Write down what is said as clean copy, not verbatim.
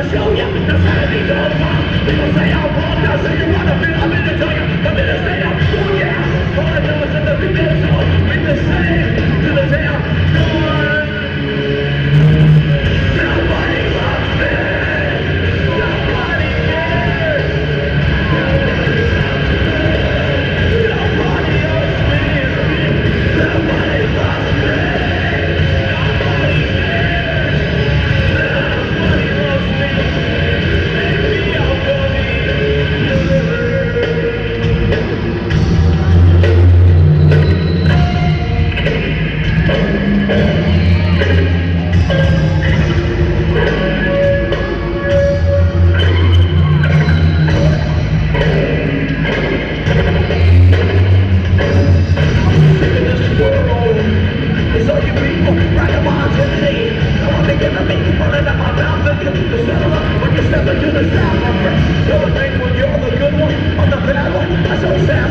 show ya, no sanity to the bomb. People say I walk, I say you run up and I'm in the tell you, I'm in the stay up, oh yeah. All I know is that the video's on, bring the same to the town. Nobody loves me, nobody cares, nobody owes me, nobody loves me, nobody cares, nobody loves me, maybe I'll go it's all you people, right up on today. I want to get the meat falling out my mouth and you settle up when you step into the south, my friend. You're the great one, you're the good one, I'm the bad one. I so sad.